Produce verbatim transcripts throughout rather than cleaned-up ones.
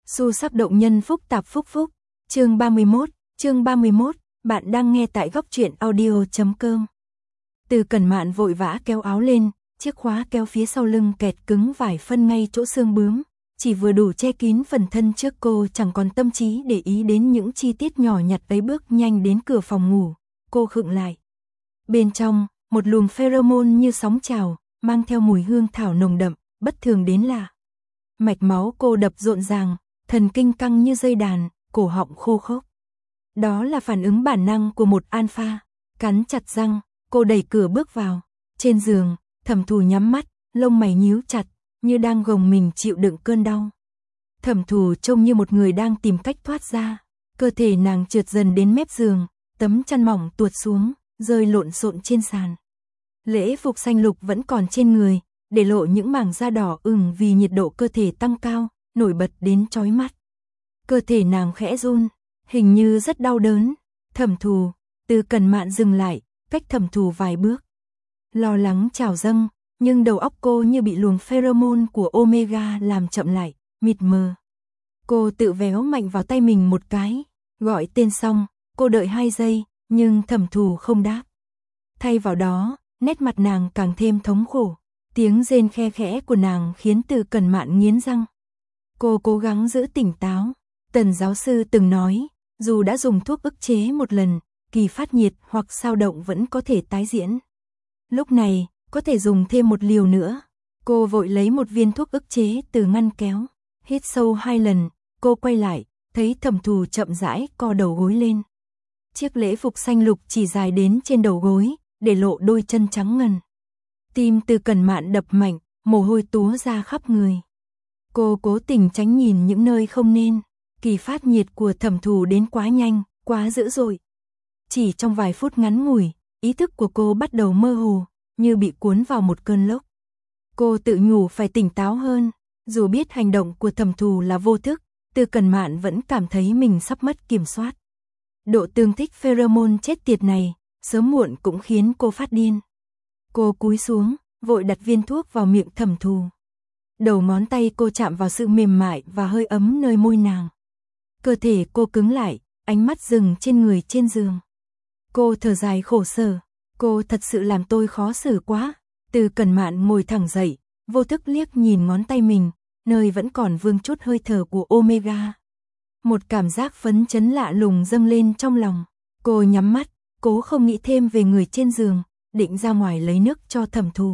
Xu sắc động nhân phúc tạp phúc phúc. Chương ba mươi mốt, chương ba mươi mốt, bạn đang nghe tại góc truyện audio chấm com. Từ Cẩn Mạn vội vã kéo áo lên, chiếc khóa kéo phía sau lưng kẹt cứng vài phân ngay chỗ xương bướm, chỉ vừa đủ che kín phần thân trước. Cô chẳng còn tâm trí để ý đến những chi tiết nhỏ nhặt ấy. Bước nhanh đến cửa phòng ngủ, cô khựng lại. Bên trong, một luồng pheromone như sóng trào, mang theo mùi hương thảo nồng đậm, bất thường đến lạ. Mạch máu cô đập rộn ràng, thần kinh căng như dây đàn, cổ họng khô khốc. Đó là phản ứng bản năng của một alpha. Cắn chặt răng, cô đẩy cửa bước vào. Trên giường, Thẩm Thù nhắm mắt, lông mày nhíu chặt, như đang gồng mình chịu đựng cơn đau. Thẩm Thù trông như một người đang tìm cách thoát ra. Cơ thể nàng trượt dần đến mép giường, tấm chăn mỏng tuột xuống, rơi lộn xộn trên sàn. Lễ phục xanh lục vẫn còn trên người, để lộ những mảng da đỏ ửng vì nhiệt độ cơ thể tăng cao, nổi bật đến chói mắt. Cơ thể nàng khẽ run, hình như rất đau đớn. Thẩm Thù, Từ Cẩn Mạn dừng lại, cách Thẩm Thù vài bước. Lo lắng trào dâng, nhưng đầu óc cô như bị luồng pheromone của Omega làm chậm lại, mịt mờ. Cô tự véo mạnh vào tay mình một cái, gọi tên xong, cô đợi hai giây, nhưng Thẩm Thù không đáp. Thay vào đó, nét mặt nàng càng thêm thống khổ. Tiếng rên khe khẽ của nàng khiến Từ Cẩn Mạn nghiến răng. Cô cố gắng giữ tỉnh táo. Tần giáo sư từng nói, dù đã dùng thuốc ức chế một lần, kỳ phát nhiệt hoặc sao động vẫn có thể tái diễn. Lúc này, có thể dùng thêm một liều nữa. Cô vội lấy một viên thuốc ức chế từ ngăn kéo. Hít sâu hai lần, cô quay lại, thấy Thẩm Thù chậm rãi co đầu gối lên. Chiếc lễ phục xanh lục chỉ dài đến trên đầu gối, để lộ đôi chân trắng ngần. Tim Từ Cẩn Mạn đập mạnh, mồ hôi túa ra khắp người. Cô cố tình tránh nhìn những nơi không nên. Kỳ phát nhiệt của Thẩm Thù đến quá nhanh, quá dữ dội. Chỉ trong vài phút ngắn ngủi, ý thức của cô bắt đầu mơ hồ, như bị cuốn vào một cơn lốc. Cô tự nhủ phải tỉnh táo hơn. Dù biết hành động của Thẩm Thù là vô thức, Từ Cẩn Mạn vẫn cảm thấy mình sắp mất kiểm soát. Độ tương thích pheromone chết tiệt này, sớm muộn cũng khiến cô phát điên. Cô cúi xuống, vội đặt viên thuốc vào miệng Thẩm Thù. Đầu ngón tay cô chạm vào sự mềm mại và hơi ấm nơi môi nàng. Cơ thể cô cứng lại, ánh mắt dừng trên người trên giường. Cô thở dài khổ sở. Cô thật sự làm tôi khó xử quá. Từ Cẩn Mạn ngồi thẳng dậy, vô thức liếc nhìn ngón tay mình, nơi vẫn còn vương chút hơi thở của Omega. Một cảm giác phấn chấn lạ lùng dâng lên trong lòng. Cô nhắm mắt, cố không nghĩ thêm về người trên giường, định ra ngoài lấy nước cho Thẩm Thù.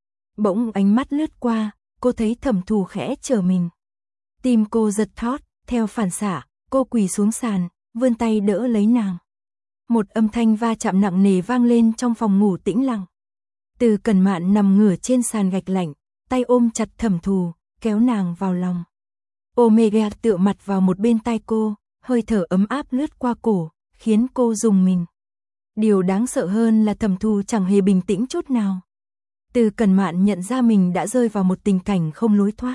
Bỗng ánh mắt lướt qua, cô thấy Thẩm Thù khẽ trở mình. Tim cô giật thót, theo phản xạ, cô quỳ xuống sàn, vươn tay đỡ lấy nàng. Một âm thanh va chạm nặng nề vang lên trong phòng ngủ tĩnh lặng. Từ Cẩn Mạn nằm ngửa trên sàn gạch lạnh, tay ôm chặt Thẩm Thù, kéo nàng vào lòng. Omega tựa mặt vào một bên tai cô, hơi thở ấm áp lướt qua cổ, khiến cô rùng mình. Điều đáng sợ hơn là Thẩm Thù chẳng hề bình tĩnh chút nào. Từ Cẩn Mạn nhận ra mình đã rơi vào một tình cảnh không lối thoát.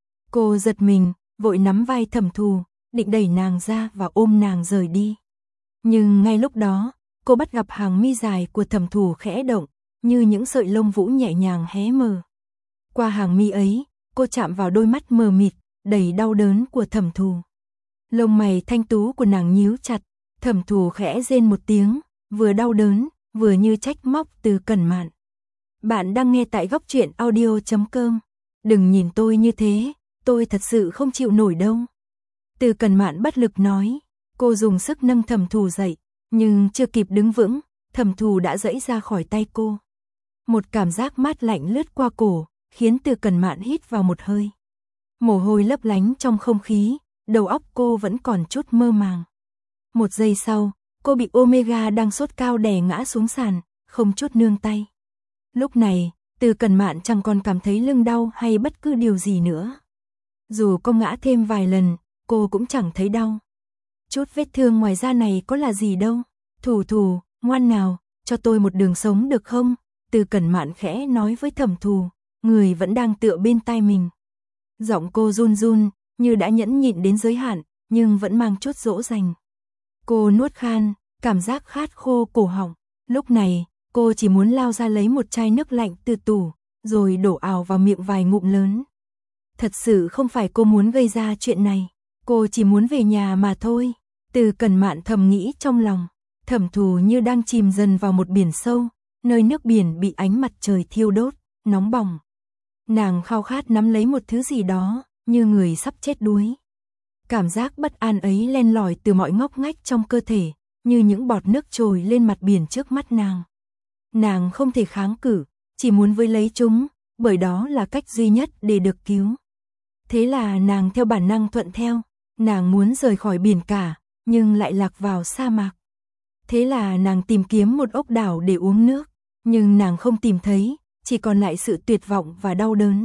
Cô giật mình, vội nắm vai Thẩm Thù, định đẩy nàng ra và ôm nàng rời đi. Nhưng ngay lúc đó, cô bắt gặp hàng mi dài của Thẩm Thù khẽ động, như những sợi lông vũ nhẹ nhàng hé mở. Qua hàng mi ấy, cô chạm vào đôi mắt mờ mịt, đầy đau đớn của Thẩm Thù. Lông mày thanh tú của nàng nhíu chặt, Thẩm Thù khẽ rên một tiếng, vừa đau đớn, vừa như trách móc Từ Cẩn Mạn. Bạn đang nghe tại góc truyện audio chấm com. Đừng nhìn tôi như thế, tôi thật sự không chịu nổi đâu. Từ Cẩn Mạn bất lực nói. Cô dùng sức nâng Thẩm Thù dậy, nhưng chưa kịp đứng vững, Thẩm Thù đã giãy ra khỏi tay cô. Một cảm giác mát lạnh lướt qua cổ, khiến Từ Cẩn Mạn hít vào một hơi. Mồ hôi lấp lánh trong không khí, đầu óc cô vẫn còn chút mơ màng. Một giây sau, cô bị Omega đang sốt cao đè ngã xuống sàn, không chút nương tay. Lúc này, Từ Cẩn Mạn chẳng còn cảm thấy lưng đau hay bất cứ điều gì nữa. Dù cô ngã thêm vài lần, cô cũng chẳng thấy đau. Chút vết thương ngoài da này có là gì đâu. Thù Thù, ngoan nào, cho tôi một đường sống được không? Từ Cẩn Mạn khẽ nói với Thẩm Thù, người vẫn đang tựa bên tai mình. Giọng cô run run, như đã nhẫn nhịn đến giới hạn, nhưng vẫn mang chút dỗ dành. Cô nuốt khan, cảm giác khát khô cổ họng. Lúc này, cô chỉ muốn lao ra lấy một chai nước lạnh từ tủ, rồi đổ ào vào miệng vài ngụm lớn. Thật sự không phải cô muốn gây ra chuyện này. Cô chỉ muốn về nhà mà thôi. Từ Cẩn Mạn thầm nghĩ trong lòng. Thẩm Thù như đang chìm dần vào một biển sâu, nơi nước biển bị ánh mặt trời thiêu đốt, nóng bỏng. Nàng khao khát nắm lấy một thứ gì đó, như người sắp chết đuối. Cảm giác bất an ấy len lỏi từ mọi ngóc ngách trong cơ thể, như những bọt nước trồi lên mặt biển trước mắt nàng. Nàng không thể kháng cự, chỉ muốn với lấy chúng, bởi đó là cách duy nhất để được cứu. Thế là nàng theo bản năng thuận theo, nàng muốn rời khỏi biển cả, nhưng lại lạc vào sa mạc. Thế là nàng tìm kiếm một ốc đảo để uống nước, nhưng nàng không tìm thấy, chỉ còn lại sự tuyệt vọng và đau đớn.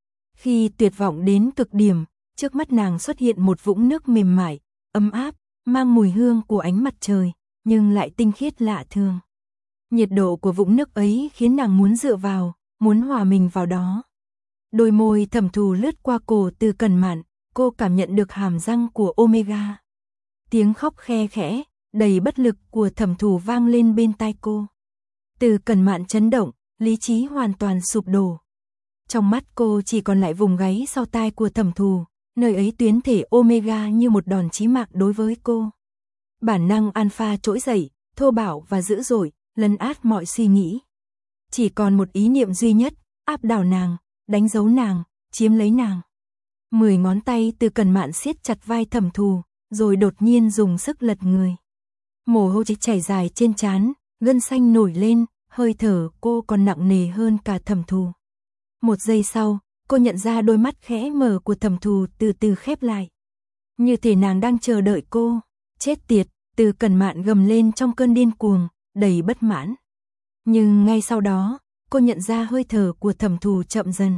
Khi tuyệt vọng đến cực điểm, trước mắt nàng xuất hiện một vũng nước mềm mại, ấm áp, mang mùi hương của ánh mặt trời, nhưng lại tinh khiết lạ thường. Nhiệt độ của vũng nước ấy khiến nàng muốn dựa vào, muốn hòa mình vào đó. Đôi môi Thẩm Thù lướt qua cổ Từ Cẩn Mạn, cô cảm nhận được hàm răng của Omega. Tiếng khóc khe khẽ, đầy bất lực của Thẩm Thù vang lên bên tai cô. Từ Cẩn Mạn chấn động, lý trí hoàn toàn sụp đổ. Trong mắt cô chỉ còn lại vùng gáy sau tai của Thẩm Thù, nơi ấy tuyến thể Omega như một đòn chí mạng đối với cô. Bản năng alpha trỗi dậy, thô bạo và dữ dội, lấn át mọi suy nghĩ. Chỉ còn một ý niệm duy nhất, áp đảo nàng, đánh dấu nàng, chiếm lấy nàng. Mười ngón tay Từ Cẩn Mạn siết chặt vai Thẩm Thù, rồi đột nhiên dùng sức lật người. Mồ hôi chảy dài trên trán, gân xanh nổi lên, hơi thở cô còn nặng nề hơn cả Thẩm Thù. Một giây sau, cô nhận ra đôi mắt khẽ mở của Thẩm Thù từ từ khép lại. Như thể nàng đang chờ đợi cô. Chết tiệt, Từ Cẩn Mạn gầm lên trong cơn điên cuồng, đầy bất mãn. Nhưng ngay sau đó, cô nhận ra hơi thở của Thẩm Thù chậm dần.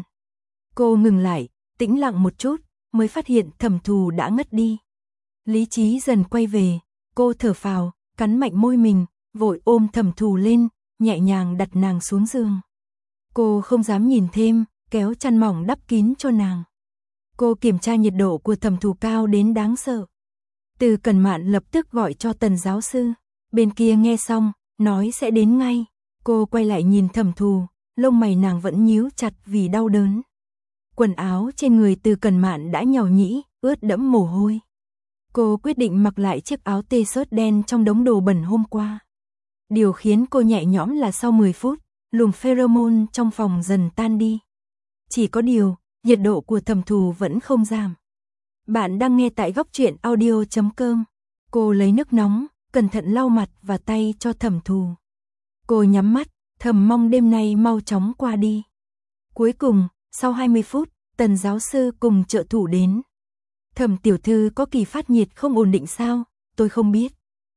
Cô ngừng lại, tĩnh lặng một chút, mới phát hiện Thẩm Thù đã ngất đi. Lý trí dần quay về, cô thở phào, cắn mạnh môi mình, vội ôm Thẩm Thù lên, nhẹ nhàng đặt nàng xuống giường. Cô không dám nhìn thêm, kéo chăn mỏng đắp kín cho nàng. Cô kiểm tra nhiệt độ của Thẩm Thù cao đến đáng sợ. Từ Cẩn Mạn lập tức gọi cho Tần giáo sư. Bên kia nghe xong, nói sẽ đến ngay. Cô quay lại nhìn Thẩm Thù, lông mày nàng vẫn nhíu chặt vì đau đớn. Quần áo trên người Từ Cẩn Mạn đã nhàu nhĩ, ướt đẫm mồ hôi. Cô quyết định mặc lại chiếc áo t-shirt đen trong đống đồ bẩn hôm qua. Điều khiến cô nhẹ nhõm là sau mười phút, luồng pheromone trong phòng dần tan đi. Chỉ có điều, nhiệt độ của Thẩm Thù vẫn không giảm. Bạn đang nghe tại góc truyện audio chấm com. Cô lấy nước nóng, cẩn thận lau mặt và tay cho Thẩm Thù. Cô nhắm mắt, thầm mong đêm nay mau chóng qua đi. Cuối cùng, sau hai mươi phút, Tần giáo sư cùng trợ thủ đến. Thẩm tiểu thư có kỳ phát nhiệt không ổn định sao? Tôi không biết.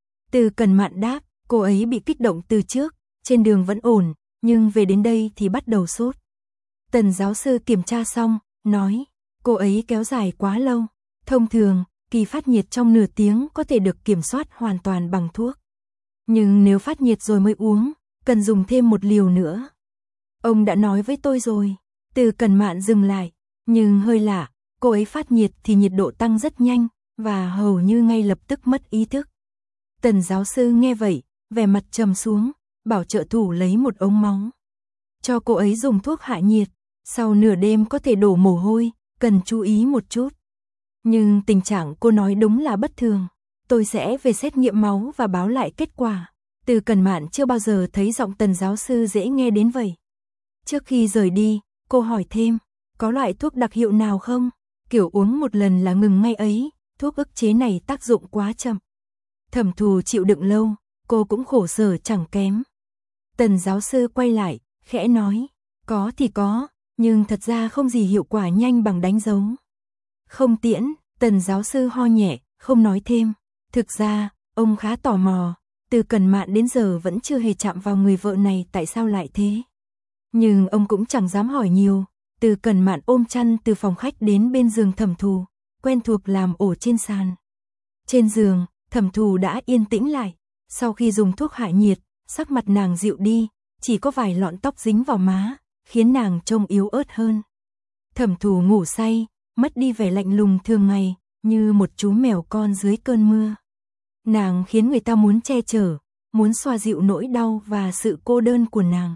Từ Cẩn Mạn đáp, cô ấy bị kích động từ trước, trên đường vẫn ổn, nhưng về đến đây thì bắt đầu sốt. Tần giáo sư kiểm tra xong, nói, cô ấy kéo dài quá lâu. Thông thường, kỳ phát nhiệt trong nửa tiếng có thể được kiểm soát hoàn toàn bằng thuốc. Nhưng nếu phát nhiệt rồi mới uống, cần dùng thêm một liều nữa. Ông đã nói với tôi rồi. Từ Cẩn Mạn dừng lại, nhưng hơi lạ, cô ấy phát nhiệt thì nhiệt độ tăng rất nhanh, và hầu như ngay lập tức mất ý thức. Tần giáo sư nghe vậy, vẻ mặt trầm xuống, bảo trợ thủ lấy một ống máu. Cho cô ấy dùng thuốc hạ nhiệt, sau nửa đêm có thể đổ mồ hôi, cần chú ý một chút. Nhưng tình trạng cô nói đúng là bất thường. Tôi sẽ về xét nghiệm máu và báo lại kết quả. Từ Cẩn Mạn chưa bao giờ thấy giọng Tần giáo sư dễ nghe đến vậy. Trước khi rời đi, cô hỏi thêm, có loại thuốc đặc hiệu nào không? Kiểu uống một lần là ngừng ngay ấy, thuốc ức chế này tác dụng quá chậm. Thẩm Thù chịu đựng lâu, cô cũng khổ sở chẳng kém. Tần giáo sư quay lại, khẽ nói, có thì có, nhưng thật ra không gì hiệu quả nhanh bằng đánh dấu. Không tiễn, Tần giáo sư ho nhẹ, không nói thêm. Thực ra, ông khá tò mò, Từ Cẩn Mạn đến giờ vẫn chưa hề chạm vào người vợ này tại sao lại thế. Nhưng ông cũng chẳng dám hỏi nhiều. Từ Cẩn Mạn ôm chăn từ phòng khách đến bên giường Thẩm Thù, quen thuộc làm ổ trên sàn. Trên giường, Thẩm Thù đã yên tĩnh lại. Sau khi dùng thuốc hạ nhiệt, sắc mặt nàng dịu đi, chỉ có vài lọn tóc dính vào má, khiến nàng trông yếu ớt hơn. Thẩm Thù ngủ say, mất đi vẻ lạnh lùng thường ngày, như một chú mèo con dưới cơn mưa. Nàng khiến người ta muốn che chở, muốn xoa dịu nỗi đau và sự cô đơn của nàng.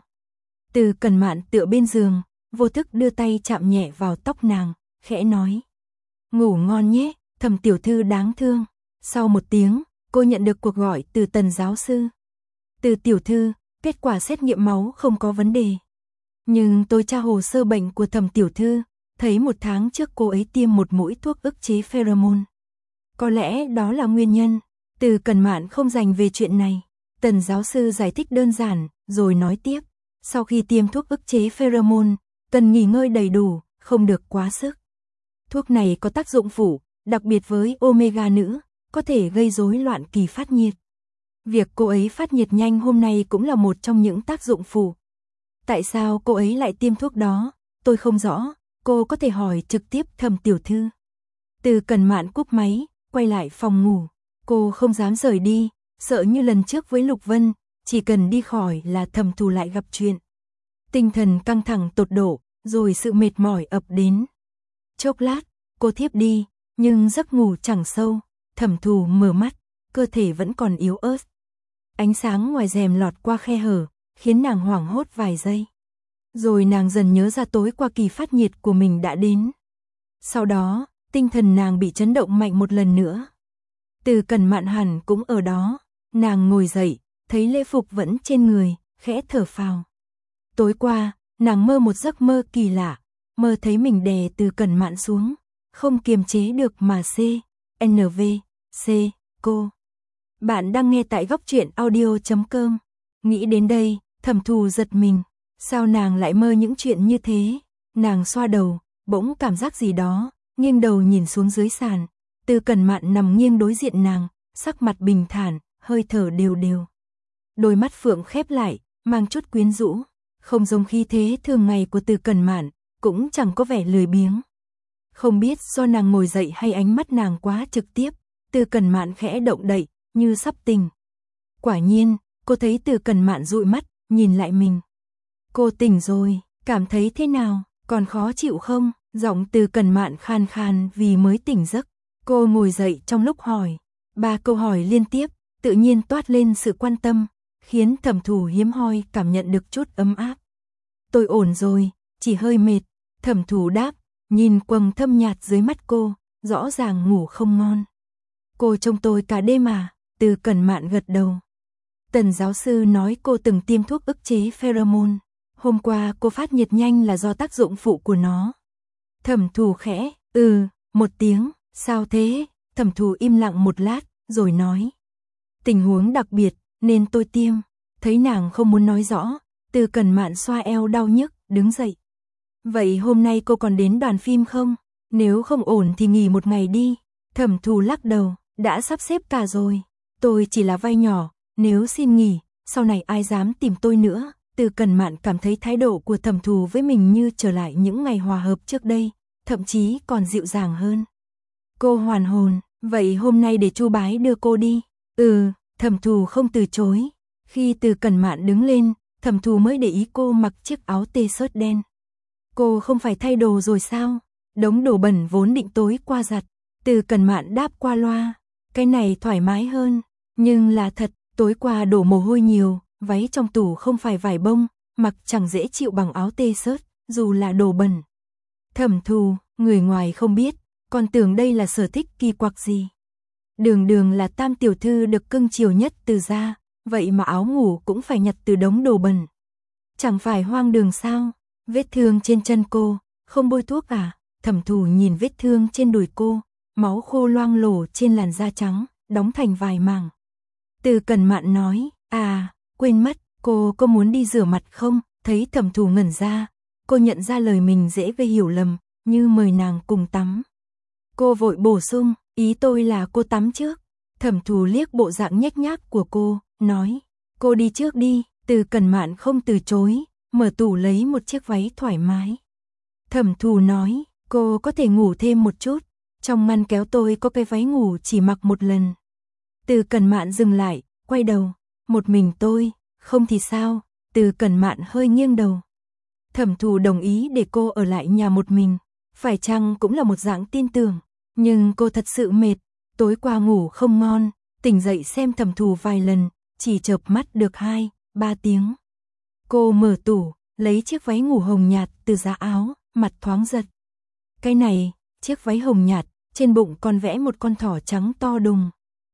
Từ Cẩn Mạn tựa bên giường, vô thức đưa tay chạm nhẹ vào tóc nàng, khẽ nói. Ngủ ngon nhé, Thẩm tiểu thư đáng thương. Sau một tiếng, cô nhận được cuộc gọi từ Tần giáo sư. Từ tiểu thư, kết quả xét nghiệm máu không có vấn đề. Nhưng tôi tra hồ sơ bệnh của Thẩm tiểu thư, thấy một tháng trước cô ấy tiêm một mũi thuốc ức chế pheromone. Có lẽ đó là nguyên nhân. Từ Cẩn Mạn không dành về chuyện này. Tần giáo sư giải thích đơn giản, rồi nói tiếp. Sau khi tiêm thuốc ức chế pheromone, cần nghỉ ngơi đầy đủ, không được quá sức. Thuốc này có tác dụng phụ, đặc biệt với omega nữ, có thể gây rối loạn kỳ phát nhiệt. Việc cô ấy phát nhiệt nhanh hôm nay cũng là một trong những tác dụng phụ. Tại sao cô ấy lại tiêm thuốc đó? Tôi không rõ, cô có thể hỏi trực tiếp Thẩm tiểu thư. Từ Cẩn Mạn cúp máy, quay lại phòng ngủ. Cô không dám rời đi, sợ như lần trước với Lục Vân, chỉ cần đi khỏi là Thẩm Thù lại gặp chuyện. Tinh thần căng thẳng tột độ, rồi sự mệt mỏi ập đến. Chốc lát, cô thiếp đi, nhưng giấc ngủ chẳng sâu. Thẩm Thù mở mắt, cơ thể vẫn còn yếu ớt. Ánh sáng ngoài rèm lọt qua khe hở, khiến nàng hoảng hốt vài giây. Rồi nàng dần nhớ ra tối qua kỳ phát nhiệt của mình đã đến. Sau đó, tinh thần nàng bị chấn động mạnh một lần nữa. Từ Cẩn Mạn hẳn cũng ở đó. Nàng ngồi dậy, thấy lễ phục vẫn trên người, khẽ thở phào. Tối qua, nàng mơ một giấc mơ kỳ lạ, mơ thấy mình đè Từ Cẩn Mạn xuống, không kiềm chế được mà C, N V, C, cô. Bạn đang nghe tại góc truyện audio chấm com. Nghĩ đến đây, Thẩm Thù giật mình. Sao nàng lại mơ những chuyện như thế? Nàng xoa đầu, bỗng cảm giác gì đó, nghiêng đầu nhìn xuống dưới sàn. Từ Cẩn Mạn nằm nghiêng đối diện nàng, sắc mặt bình thản, hơi thở đều đều. Đôi mắt phượng khép lại, mang chút quyến rũ, không giống khí thế thường ngày của Từ Cẩn Mạn, cũng chẳng có vẻ lười biếng. Không biết do nàng ngồi dậy hay ánh mắt nàng quá trực tiếp, Từ Cẩn Mạn khẽ động đậy, như sắp tỉnh. Quả nhiên, cô thấy Từ Cẩn Mạn dụi mắt, nhìn lại mình. Cô tỉnh rồi, cảm thấy thế nào, còn khó chịu không? Giọng Từ Cẩn Mạn khan khan vì mới tỉnh giấc. Cô ngồi dậy trong lúc hỏi. Ba câu hỏi liên tiếp, tự nhiên toát lên sự quan tâm, khiến Thẩm Thù hiếm hoi cảm nhận được chút ấm áp. Tôi ổn rồi, chỉ hơi mệt. Thẩm Thù đáp, nhìn quầng thâm nhạt dưới mắt cô, rõ ràng ngủ không ngon. Cô trông tôi cả đêm à? Từ Cẩn Mạn gật đầu. Tần giáo sư nói cô từng tiêm thuốc ức chế pheromone. Hôm qua cô phát nhiệt nhanh là do tác dụng phụ của nó. Thẩm Thù khẽ, ừ, một tiếng, sao thế? Thẩm Thù im lặng một lát, rồi nói. Tình huống đặc biệt, nên tôi tiêm. Thấy nàng không muốn nói rõ, Từ Cẩn Mạn xoa eo đau nhức, đứng dậy. Vậy hôm nay cô còn đến đoàn phim không? Nếu không ổn thì nghỉ một ngày đi. Thẩm Thù lắc đầu, đã sắp xếp cả rồi. Tôi chỉ là vai nhỏ, nếu xin nghỉ, sau này ai dám tìm tôi nữa. Từ Cẩn Mạn cảm thấy thái độ của Thẩm Thù với mình như trở lại những ngày hòa hợp trước đây, thậm chí còn dịu dàng hơn. Cô hoàn hồn, vậy hôm nay để Chu Bái đưa cô đi. Ừ, Thẩm Thù không từ chối. Khi Từ Cẩn Mạn đứng lên, Thẩm Thù mới để ý cô mặc chiếc áo t-shirt đen. Cô không phải thay đồ rồi sao? Đống đồ bẩn vốn định tối qua giặt. Từ Cẩn Mạn đáp qua loa. Cái này thoải mái hơn. Nhưng là thật, tối qua đổ mồ hôi nhiều, váy trong tủ không phải vải bông, mặc chẳng dễ chịu bằng áo t-shirt, dù là đồ bẩn. Thẩm Thù, người ngoài không biết, còn tưởng đây là sở thích kỳ quặc gì. Đường đường là tam tiểu thư được cưng chiều nhất Từ gia, vậy mà áo ngủ cũng phải nhặt từ đống đồ bẩn. Chẳng phải hoang đường sao? Vết thương trên chân cô, không bôi thuốc à? Thẩm Thù nhìn vết thương trên đùi cô, máu khô loang lổ trên làn da trắng, đóng thành vài mảng. Từ Cẩn Mạn nói, à, quên mất, cô có muốn đi rửa mặt không? Thấy Thẩm Thù ngẩn ra, cô nhận ra lời mình dễ gây hiểu lầm, như mời nàng cùng tắm. Cô vội bổ sung, ý tôi là cô tắm trước. Thẩm Thù liếc bộ dạng nhếch nhác của cô, nói, cô đi trước đi. Từ Cẩn Mạn không từ chối, mở tủ lấy một chiếc váy thoải mái. Thẩm Thù nói, cô có thể ngủ thêm một chút, trong ngăn kéo tôi có cái váy ngủ chỉ mặc một lần. Từ Cẩn Mạn dừng lại, quay đầu, một mình tôi, không thì sao? Từ Cẩn Mạn hơi nghiêng đầu. Thẩm Thù đồng ý để cô ở lại nhà một mình, phải chăng cũng là một dạng tin tưởng, nhưng cô thật sự mệt, tối qua ngủ không ngon, tỉnh dậy xem Thẩm Thù vài lần, chỉ chợp mắt được hai, ba tiếng. Cô mở tủ, lấy chiếc váy ngủ hồng nhạt từ giá áo, mặt thoáng giật. Cái này, chiếc váy hồng nhạt, trên bụng còn vẽ một con thỏ trắng to đùng.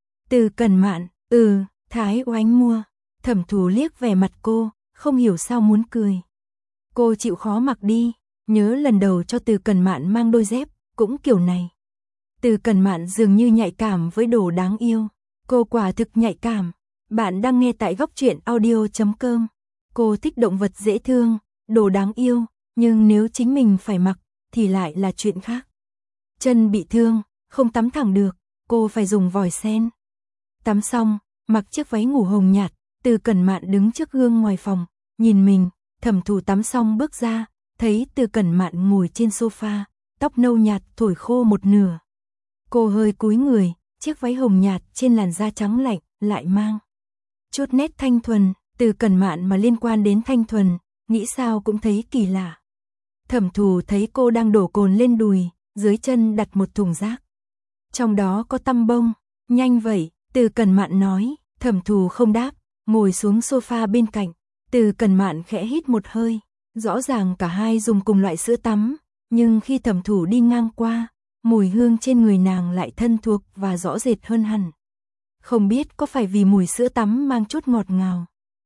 Từ Cẩn Mạn, ừ, Thái Oánh mua. Thẩm Thù liếc vẻ mặt cô, không hiểu sao muốn cười. Cô chịu khó mặc đi, nhớ lần đầu cho Từ Cẩn Mạn mang đôi dép, cũng kiểu này. Từ Cẩn Mạn dường như nhạy cảm với đồ đáng yêu. Cô quả thực nhạy cảm. Bạn đang nghe tại góc truyện audio chấm com. Cô thích động vật dễ thương, đồ đáng yêu, nhưng nếu chính mình phải mặc, thì lại là chuyện khác. Chân bị thương, không tắm thẳng được, cô phải dùng vòi sen. Tắm xong, mặc chiếc váy ngủ hồng nhạt, Từ Cẩn Mạn đứng trước gương ngoài phòng, nhìn mình. Thẩm Thù tắm xong bước ra, thấy Từ Cẩn Mạn ngồi trên sofa, tóc nâu nhạt thổi khô một nửa. Cô hơi cúi người, chiếc váy hồng nhạt trên làn da trắng lạnh, lại mang chút nét thanh thuần. Từ Cẩn Mạn mà liên quan đến thanh thuần, nghĩ sao cũng thấy kỳ lạ. Thẩm Thù thấy cô đang đổ cồn lên đùi, dưới chân đặt một thùng rác. Trong đó có tăm bông. Nhanh vậy, Từ Cẩn Mạn nói. Thẩm Thù không đáp, ngồi xuống sofa bên cạnh. Từ Cẩn Mạn khẽ hít một hơi. Rõ ràng cả hai dùng cùng loại sữa tắm, nhưng khi Thẩm Thù đi ngang qua, mùi hương trên người nàng lại thân thuộc và rõ rệt hơn hẳn. Không biết có phải vì mùi sữa tắm mang chút ngọt ngào.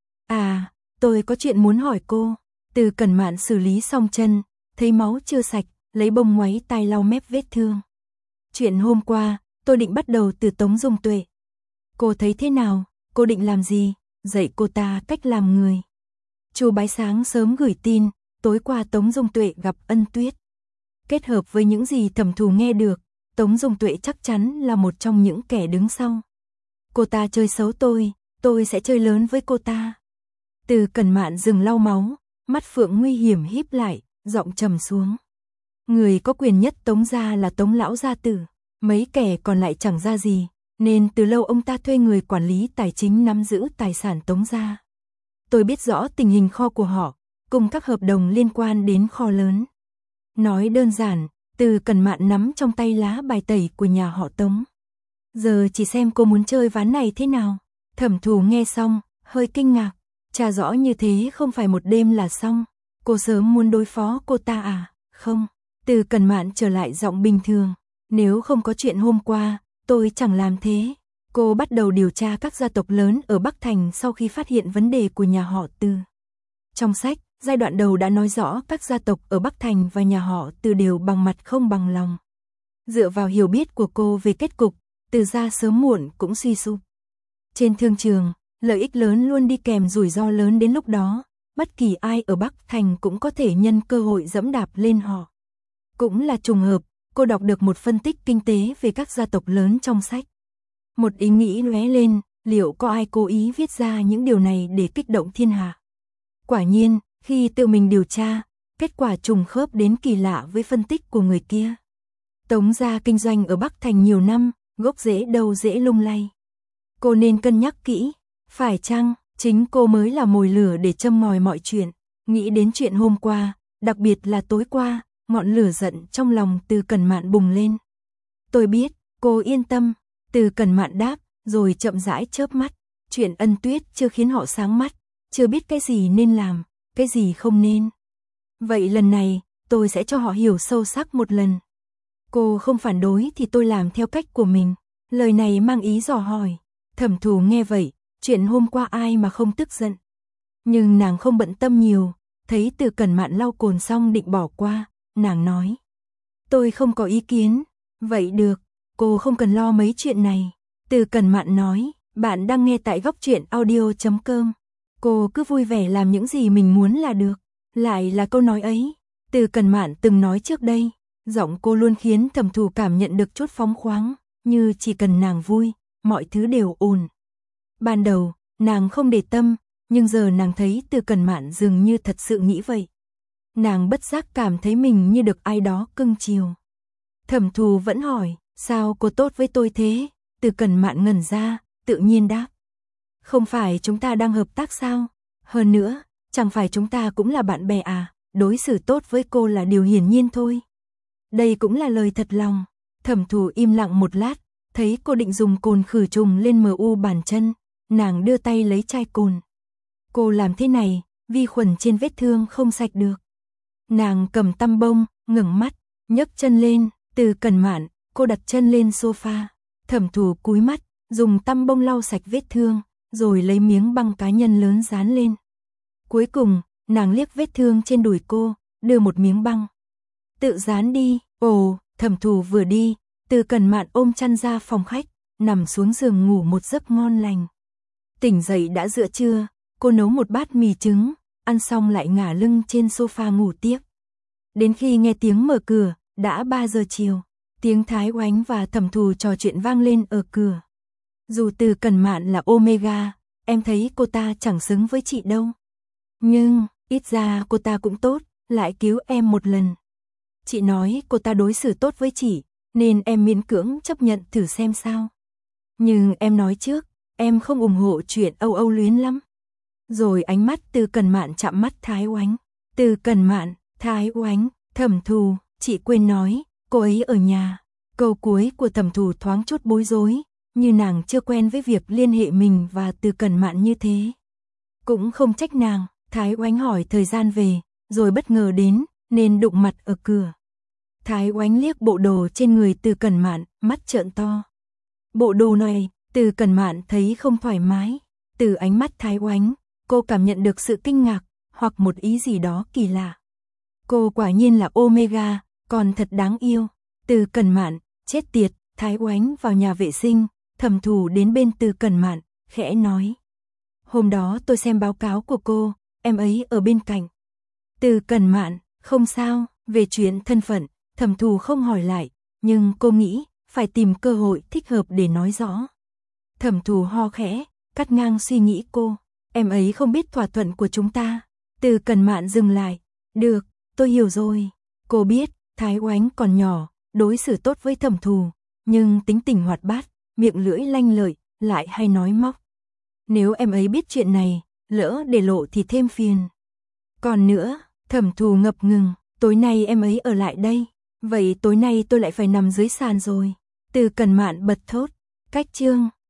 À, tôi có chuyện muốn hỏi cô. Từ Cẩn Mạn xử lý xong chân, thấy máu chưa sạch, lấy bông ngoáy tay lau mép vết thương. Chuyện hôm qua, tôi định bắt đầu từ Tống Dung Tuệ. Cô thấy thế nào? Cô định làm gì? Dạy cô ta cách làm người. Chu Bái sáng sớm gửi tin, tối qua Tống Dung Tuệ gặp Ân Tuyết. Kết hợp với những gì Thẩm Thù nghe được, Tống Dung Tuệ chắc chắn là một trong những kẻ đứng sau. Cô ta chơi xấu tôi, tôi sẽ chơi lớn với cô ta. Từ Cẩn Mạn dừng lau máu, mắt phượng nguy hiểm híp lại, giọng trầm xuống. Người có quyền nhất Tống gia là Tống lão gia tử, mấy kẻ còn lại chẳng ra gì, nên từ lâu ông ta thuê người quản lý tài chính nắm giữ tài sản Tống gia. Tôi biết rõ tình hình kho của họ, cùng các hợp đồng liên quan đến kho lớn. Nói đơn giản, Từ Cẩn Mạn nắm trong tay lá bài tẩy của nhà họ Tống. Giờ chỉ xem cô muốn chơi ván này thế nào. Thẩm Thù nghe xong, hơi kinh ngạc. Tra rõ như thế không phải một đêm là xong. Cô sớm muốn đối phó cô ta à? Không. Từ Cẩn Mạn trở lại giọng bình thường. Nếu không có chuyện hôm qua, tôi chẳng làm thế. Cô bắt đầu điều tra các gia tộc lớn ở Bắc Thành sau khi phát hiện vấn đề của nhà họ Từ. Trong sách, giai đoạn đầu đã nói rõ các gia tộc ở Bắc Thành và nhà họ Từ đều bằng mặt không bằng lòng. Dựa vào hiểu biết của cô về kết cục, Từ gia sớm muộn cũng suy sụp. Trên thương trường, lợi ích lớn luôn đi kèm rủi ro lớn đến lúc đó, bất kỳ ai ở Bắc Thành cũng có thể nhân cơ hội dẫm đạp lên họ. Cũng là trùng hợp, cô đọc được một phân tích kinh tế về các gia tộc lớn trong sách. Một ý nghĩ lóe lên, liệu có ai cố ý viết ra những điều này để kích động thiên hạ? Quả nhiên, khi tự mình điều tra, kết quả trùng khớp đến kỳ lạ với phân tích của người kia. Tống gia kinh doanh ở Bắc Thành nhiều năm, gốc rễ đâu dễ lung lay. Cô nên cân nhắc kỹ, phải chăng chính cô mới là mồi lửa để châm ngòi mọi chuyện. Nghĩ đến chuyện hôm qua, đặc biệt là tối qua, ngọn lửa giận trong lòng Từ Cẩn Mạn bùng lên. Tôi biết, cô yên tâm. Từ Cẩn Mạn đáp, rồi chậm rãi chớp mắt. Chuyện Ân Tuyết chưa khiến họ sáng mắt, chưa biết cái gì nên làm, cái gì không nên. Vậy lần này, tôi sẽ cho họ hiểu sâu sắc một lần. Cô không phản đối thì tôi làm theo cách của mình. Lời này mang ý dò hỏi. Thẩm Thù nghe vậy, chuyện hôm qua ai mà không tức giận. Nhưng nàng không bận tâm nhiều, thấy Từ Cẩn Mạn lau cồn xong định bỏ qua, nàng nói. Tôi không có ý kiến. Vậy được, cô không cần lo mấy chuyện này. Từ Cẩn Mạn nói, bạn đang nghe tại góc truyện audio chấm com. Cô cứ vui vẻ làm những gì mình muốn là được. Lại là câu nói ấy, Từ Cẩn Mạn từng nói trước đây. Giọng cô luôn khiến Thẩm Thù cảm nhận được chút phóng khoáng, như chỉ cần nàng vui, mọi thứ đều ổn. Ban đầu, nàng không để tâm, nhưng giờ nàng thấy Từ Cẩn Mạn dường như thật sự nghĩ vậy. Nàng bất giác cảm thấy mình như được ai đó cưng chiều. Thẩm Thù vẫn hỏi, sao cô tốt với tôi thế? Từ Cẩn Mạn ngẩn ra, tự nhiên đáp. Không phải chúng ta đang hợp tác sao? Hơn nữa, chẳng phải chúng ta cũng là bạn bè à? Đối xử tốt với cô là điều hiển nhiên thôi. Đây cũng là lời thật lòng. Thẩm Thù im lặng một lát, thấy cô định dùng cồn khử trùng lên mờ u bàn chân, nàng đưa tay lấy chai cồn. Cô làm thế này, vi khuẩn trên vết thương không sạch được. Nàng cầm tăm bông, ngẩng mắt, nhấc chân lên. Từ Cẩn Mạn, cô đặt chân lên sofa, Thẩm Thù cúi mắt, dùng tăm bông lau sạch vết thương, rồi lấy miếng băng cá nhân lớn dán lên. Cuối cùng, nàng liếc vết thương trên đùi cô, đưa một miếng băng. Tự dán đi. Ồ, Thẩm Thù vừa đi, Từ Cẩn Mạn ôm chăn ra phòng khách, nằm xuống giường ngủ một giấc ngon lành. Tỉnh dậy đã giữa trưa, cô nấu một bát mì trứng, ăn xong lại ngả lưng trên sofa ngủ tiếp. Đến khi nghe tiếng mở cửa, đã ba giờ chiều, tiếng Thái Oánh và Thẩm Thù trò chuyện vang lên ở cửa. Dù Từ Cẩn Mạn là Omega, em thấy cô ta chẳng xứng với chị đâu. Nhưng, ít ra cô ta cũng tốt, lại cứu em một lần. Chị nói cô ta đối xử tốt với chị, nên em miễn cưỡng chấp nhận thử xem sao. Nhưng em nói trước, em không ủng hộ chuyện âu âu luyến lắm. Rồi ánh mắt Từ Cẩn Mạn chạm mắt Thái Oánh. Từ Cẩn Mạn, Thái Oánh, Thẩm Thù, chị quên nói, cô ấy ở nhà. Câu cuối của Thẩm Thù thoáng chút bối rối, như nàng chưa quen với việc liên hệ mình và Từ Cẩn Mạn như thế. Cũng không trách nàng, Thái Oánh hỏi thời gian về, rồi bất ngờ đến, nên đụng mặt ở cửa. Thái Oánh liếc bộ đồ trên người Từ Cẩn Mạn, mắt trợn to. Bộ đồ này, Từ Cẩn Mạn thấy không thoải mái. Từ ánh mắt Thái Oánh, cô cảm nhận được sự kinh ngạc, hoặc một ý gì đó kỳ lạ. Cô quả nhiên là Omega, còn thật đáng yêu. Từ Cẩn Mạn, chết tiệt. Thái Oánh vào nhà vệ sinh, Thẩm Thù đến bên Từ Cẩn Mạn, khẽ nói. Hôm đó tôi xem báo cáo của cô, em ấy ở bên cạnh. Từ Cẩn Mạn, không sao, về chuyện thân phận, Thẩm Thù không hỏi lại, nhưng cô nghĩ, phải tìm cơ hội thích hợp để nói rõ. Thẩm Thù ho khẽ, cắt ngang suy nghĩ cô, em ấy không biết thỏa thuận của chúng ta. Từ Cẩn Mạn dừng lại, được, tôi hiểu rồi. Cô biết, Thái Oánh còn nhỏ, đối xử tốt với Thẩm Thù, nhưng tính tình hoạt bát, miệng lưỡi lanh lợi, lại hay nói móc. Nếu em ấy biết chuyện này, lỡ để lộ thì thêm phiền. Còn nữa, Thẩm Thù ngập ngừng, tối nay em ấy ở lại đây, vậy tối nay tôi lại phải nằm dưới sàn rồi. Từ Cẩn Mạn bật thốt, cách chương.